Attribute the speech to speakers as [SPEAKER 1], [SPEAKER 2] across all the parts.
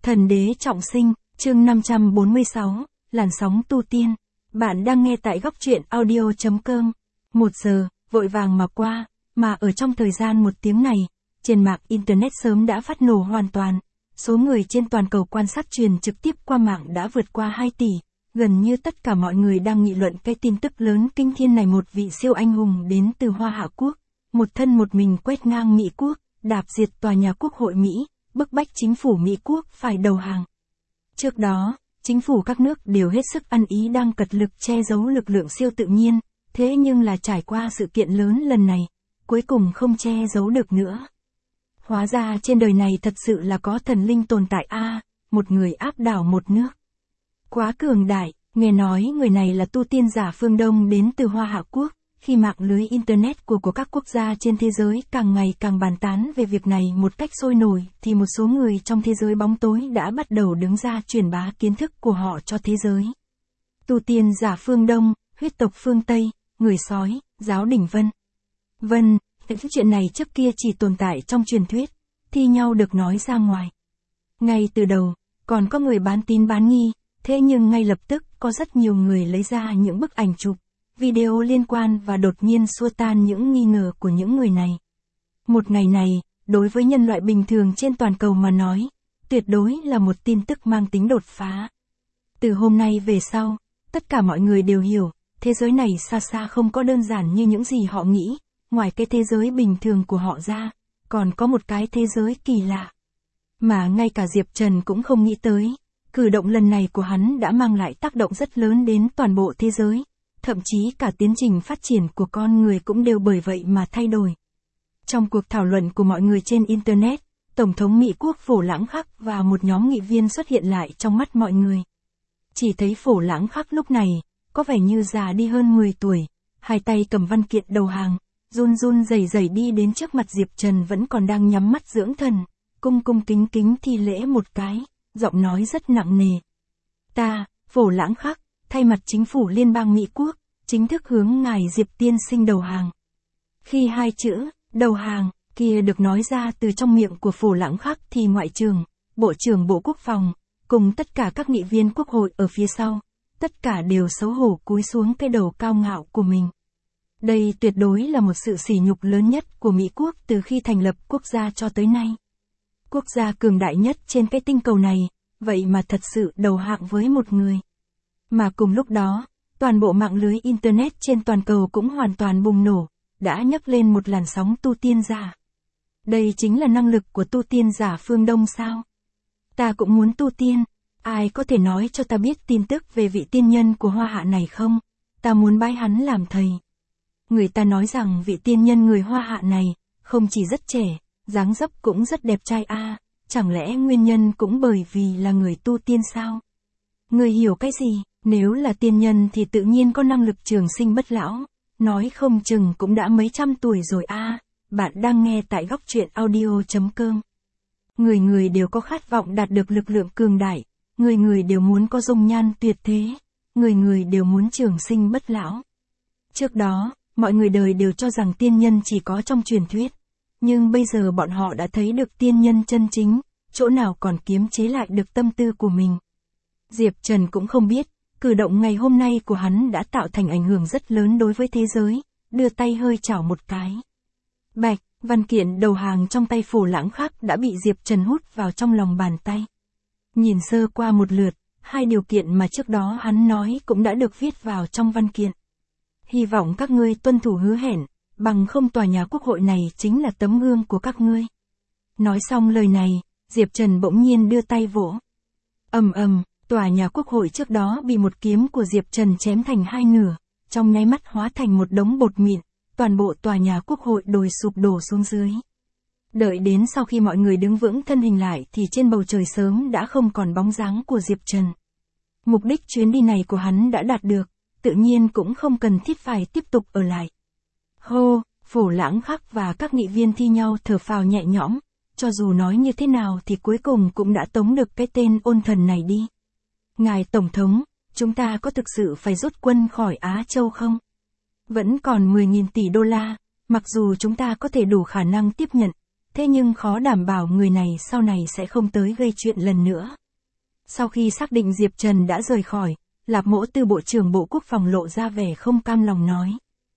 [SPEAKER 1] Thần đế trọng sinh, chương 546, làn sóng tu tiên. Bạn đang nghe tại góc truyện audio.com. 1 giờ, vội vàng mà qua, mà ở trong thời gian 1 tiếng này, trên mạng Internet sớm đã phát nổ hoàn toàn. Số người trên toàn cầu quan sát truyền trực tiếp qua mạng đã vượt qua 2 tỷ. Gần như tất cả mọi người đang nghị luận cái tin tức lớn kinh thiên này, một vị siêu anh hùng đến từ Hoa Hạ Quốc. Một thân một mình quét ngang Mỹ Quốc, đạp diệt tòa nhà Quốc hội Mỹ, bức bách chính phủ Mỹ Quốc phải đầu hàng. Trước đó, chính phủ các nước đều hết sức ăn ý đang cật lực che giấu lực lượng siêu tự nhiên, thế nhưng là trải qua sự kiện lớn lần này, cuối cùng không che giấu được nữa. Hóa ra trên đời này thật sự là có thần linh tồn tại một người áp đảo một nước. Quá cường đại, nghe nói người này là tu tiên giả phương Đông đến từ Hoa Hạ Quốc. Khi mạng lưới Internet của các quốc gia trên thế giới càng ngày càng bàn tán về việc này một cách sôi nổi, thì một số người trong thế giới bóng tối đã bắt đầu đứng ra truyền bá kiến thức của họ cho thế giới. Tu tiên giả phương Đông, huyết tộc phương Tây, người sói, giáo đình Vân. Những chuyện này trước kia chỉ tồn tại trong truyền thuyết, thi nhau được nói ra ngoài. Ngay từ đầu, còn có người bán tín bán nghi, thế nhưng ngay lập tức có rất nhiều người lấy ra những bức ảnh chụp, video liên quan và đột nhiên xua tan những nghi ngờ của những người này. Một ngày này, đối với nhân loại bình thường trên toàn cầu mà nói, tuyệt đối là một tin tức mang tính đột phá. Từ hôm nay về sau, tất cả mọi người đều hiểu, thế giới này xa xa không có đơn giản như những gì họ nghĩ, ngoài cái thế giới bình thường của họ ra, còn có một cái thế giới kỳ lạ. Mà ngay cả Diệp Trần cũng không nghĩ tới, cử động lần này của hắn đã mang lại tác động rất lớn đến toàn bộ thế giới. Thậm chí cả tiến trình phát triển của con người cũng đều bởi vậy mà thay đổi. Trong cuộc thảo luận của mọi người trên Internet, Tổng thống Mỹ Quốc Phổ Lãng Khắc và một nhóm nghị viên xuất hiện lại trong mắt mọi người. Chỉ thấy Phổ Lãng Khắc lúc này, có vẻ như già đi hơn 10 tuổi, hai tay cầm văn kiện đầu hàng, run run rẩy rẩy đi đến trước mặt Diệp Trần vẫn còn đang nhắm mắt dưỡng thần, cung kính thi lễ một cái, giọng nói rất nặng nề. Ta, Phổ Lãng Khắc, thay mặt chính phủ Liên bang Mỹ Quốc, chính thức hướng ngài Diệp tiên sinh đầu hàng. Khi hai chữ, đầu hàng, kia được nói ra từ trong miệng của Phổ Lãng Khắc thì Ngoại trưởng, Bộ trưởng Bộ Quốc phòng, cùng tất cả các nghị viên Quốc hội ở phía sau, tất cả đều xấu hổ cúi xuống cái đầu cao ngạo của mình. Đây tuyệt đối là một sự sỉ nhục lớn nhất của Mỹ Quốc từ khi thành lập quốc gia cho tới nay. Quốc gia cường đại nhất trên cái tinh cầu này, vậy mà thật sự đầu hàng với một người. Mà cùng lúc đó, toàn bộ mạng lưới Internet trên toàn cầu cũng hoàn toàn bùng nổ, đã nhấc lên một làn sóng tu tiên giả. Đây chính là năng lực của tu tiên giả phương Đông sao? Ta cũng muốn tu tiên, ai có thể nói cho ta biết tin tức về vị tiên nhân của Hoa Hạ này không? Ta muốn bái hắn làm thầy. Người ta nói rằng vị tiên nhân người Hoa Hạ này, không chỉ rất trẻ, dáng dấp cũng rất đẹp trai chẳng lẽ nguyên nhân cũng bởi vì là người tu tiên sao? Người hiểu cái gì? Nếu là tiên nhân thì tự nhiên có năng lực trường sinh bất lão, nói không chừng cũng đã mấy trăm tuổi rồi Bạn đang nghe tại góc truyện audio.com. Người đều có khát vọng đạt được lực lượng cường đại, người đều muốn có dung nhan tuyệt thế, người đều muốn trường sinh bất lão. Trước đó, mọi người đời đều cho rằng tiên nhân chỉ có trong truyền thuyết, nhưng bây giờ bọn họ đã thấy được tiên nhân chân chính, chỗ nào còn kiềm chế lại được tâm tư của mình. Diệp Trần cũng không biết, cử động ngày hôm nay của hắn đã tạo thành ảnh hưởng rất lớn đối với thế giới, đưa tay hơi chảo một cái. Bạch, văn kiện đầu hàng trong tay Phổ Lãng Khắc đã bị Diệp Trần hút vào trong lòng bàn tay. Nhìn sơ qua một lượt, hai điều kiện mà trước đó hắn nói cũng đã được viết vào trong văn kiện. Hy vọng các ngươi tuân thủ hứa hẹn, bằng không tòa nhà Quốc hội này chính là tấm gương của các ngươi. Nói xong lời này, Diệp Trần bỗng nhiên đưa tay vỗ. Tòa nhà Quốc hội trước đó bị một kiếm của Diệp Trần chém thành hai nửa, trong nháy mắt hóa thành một đống bột mịn, toàn bộ tòa nhà Quốc hội đồi sụp đổ xuống dưới. Đợi đến sau khi mọi người đứng vững thân hình lại thì trên bầu trời sớm đã không còn bóng dáng của Diệp Trần. Mục đích chuyến đi này của hắn đã đạt được, tự nhiên cũng không cần thiết phải tiếp tục ở lại. Hô, Phổ Lãng Khắc và các nghị viên thi nhau thở phào nhẹ nhõm, cho dù nói như thế nào thì cuối cùng cũng đã tống được cái tên ôn thần này đi. Ngài Tổng thống, chúng ta có thực sự phải rút quân khỏi Á Châu không? Vẫn còn 10.000 tỷ đô la, mặc dù chúng ta có thể đủ khả năng tiếp nhận, thế nhưng khó đảm bảo người này sau này sẽ không tới gây chuyện lần nữa. Sau khi xác định Diệp Trần đã rời khỏi, Lạp Mỗ Tư Bộ trưởng Bộ Quốc phòng lộ ra vẻ không cam lòng nói.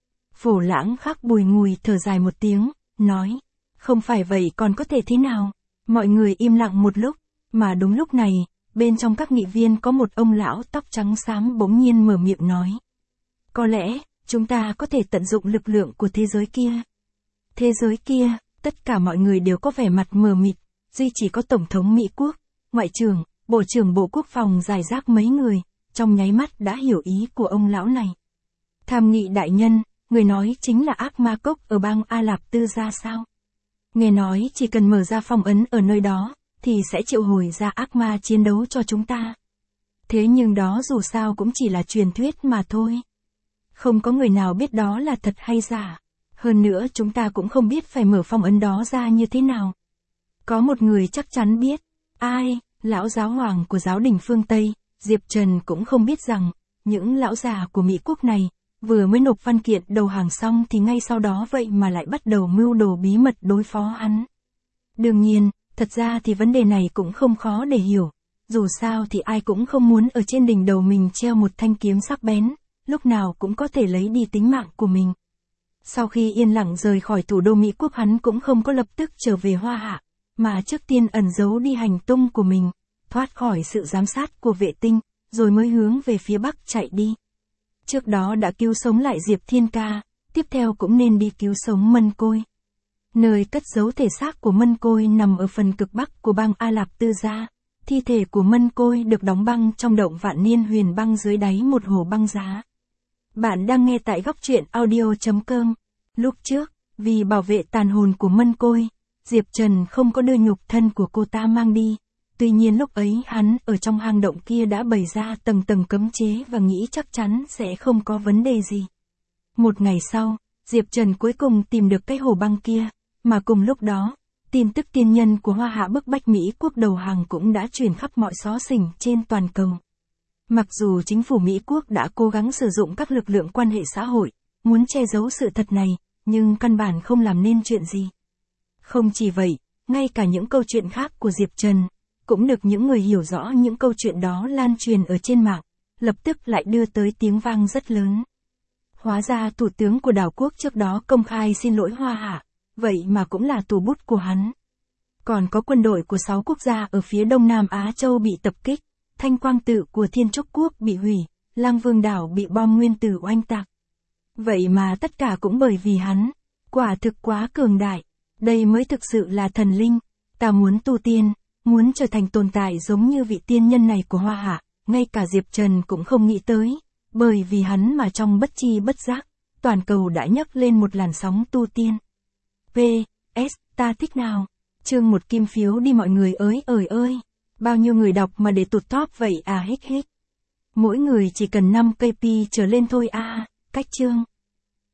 [SPEAKER 1] Phổ Lãng Khắc bùi ngùi thở dài một tiếng, nói, không phải vậy còn có thể thế nào? Mọi người im lặng một lúc, mà đúng lúc này, bên trong các nghị viên có một ông lão tóc trắng xám bỗng nhiên mở miệng nói. Có lẽ, chúng ta có thể tận dụng lực lượng của thế giới kia. Thế giới kia, tất cả mọi người đều có vẻ mặt mờ mịt, duy chỉ có Tổng thống Mỹ Quốc, Ngoại trưởng, Bộ trưởng Bộ Quốc phòng rải rác mấy người, trong nháy mắt đã hiểu ý của ông lão này. Tham nghị đại nhân, người nói chính là ác ma cốc ở bang A Lạp Tư Gia sao? Nghe nói chỉ cần mở ra phong ấn ở nơi đó, thì sẽ triệu hồi ra ác ma chiến đấu cho chúng ta. Thế nhưng đó dù sao cũng chỉ là truyền thuyết mà thôi. Không có người nào biết đó là thật hay giả. Hơn nữa chúng ta cũng không biết phải mở phong ấn đó ra như thế nào. Có một người chắc chắn biết. Ai? Lão giáo hoàng của giáo đình phương Tây, Diệp Trần cũng không biết rằng, những lão già của Mỹ Quốc này, vừa mới nộp văn kiện đầu hàng xong thì ngay sau đó vậy mà lại bắt đầu mưu đồ bí mật đối phó hắn. Đương nhiên, thật ra thì vấn đề này cũng không khó để hiểu. Dù sao thì ai cũng không muốn ở trên đỉnh đầu mình treo một thanh kiếm sắc bén, lúc nào cũng có thể lấy đi tính mạng của mình. Sau khi yên lặng rời khỏi thủ đô Mỹ Quốc hắn cũng không có lập tức trở về Hoa Hạ, mà trước tiên ẩn giấu đi hành tung của mình, thoát khỏi sự giám sát của vệ tinh, rồi mới hướng về phía Bắc chạy đi. Trước đó đã cứu sống lại Diệp Thiên Ca, tiếp theo cũng nên đi cứu sống Mân Côi. Nơi cất giấu thể xác của Mân Côi nằm ở phần cực Bắc của bang A Lạp Tư Gia. Thi thể của Mân Côi được đóng băng trong động vạn niên huyền băng dưới đáy một hồ băng giá. Bạn đang nghe tại góc truyện audio.com. Lúc trước, vì bảo vệ tàn hồn của Mân Côi, Diệp Trần không có đưa nhục thân của cô ta mang đi. Tuy nhiên lúc ấy hắn ở trong hang động kia đã bày ra tầng tầng cấm chế và nghĩ chắc chắn sẽ không có vấn đề gì. Một ngày sau, Diệp Trần cuối cùng tìm được cái hồ băng kia, mà cùng lúc đó, tin tức tiên nhân của Hoa Hạ bức bách Mỹ Quốc đầu hàng cũng đã truyền khắp mọi xó xỉnh trên toàn cầu. Mặc dù chính phủ Mỹ Quốc đã cố gắng sử dụng các lực lượng quan hệ xã hội, muốn che giấu sự thật này, nhưng căn bản không làm nên chuyện gì. Không chỉ vậy, ngay cả những câu chuyện khác của Diệp Trần, cũng được những người hiểu rõ những câu chuyện đó lan truyền ở trên mạng, lập tức lại đưa tới tiếng vang rất lớn. Hóa ra thủ tướng của đảo quốc trước đó công khai xin lỗi Hoa Hạ, vậy mà cũng là tù bút của hắn. Còn có quân đội của 6 quốc gia ở phía Đông Nam Á Châu bị tập kích, Thanh Quang Tự của Thiên Trúc Quốc bị hủy, Lang Vương đảo bị bom nguyên tử oanh tạc. Vậy mà tất cả cũng bởi vì hắn, quả thực quá cường đại, đây mới thực sự là thần linh, ta muốn tu tiên, muốn trở thành tồn tại giống như vị tiên nhân này của Hoa Hạ, ngay cả Diệp Trần cũng không nghĩ tới, bởi vì hắn mà trong bất chi bất giác, toàn cầu đã nhấc lên một làn sóng tu tiên. P.S. Ta thích nào? Chương 1 kim phiếu đi mọi người ơi, bao nhiêu người đọc mà để tụt top vậy à hích hích. Mỗi người chỉ cần 5 KP trở lên thôi à, cách chương.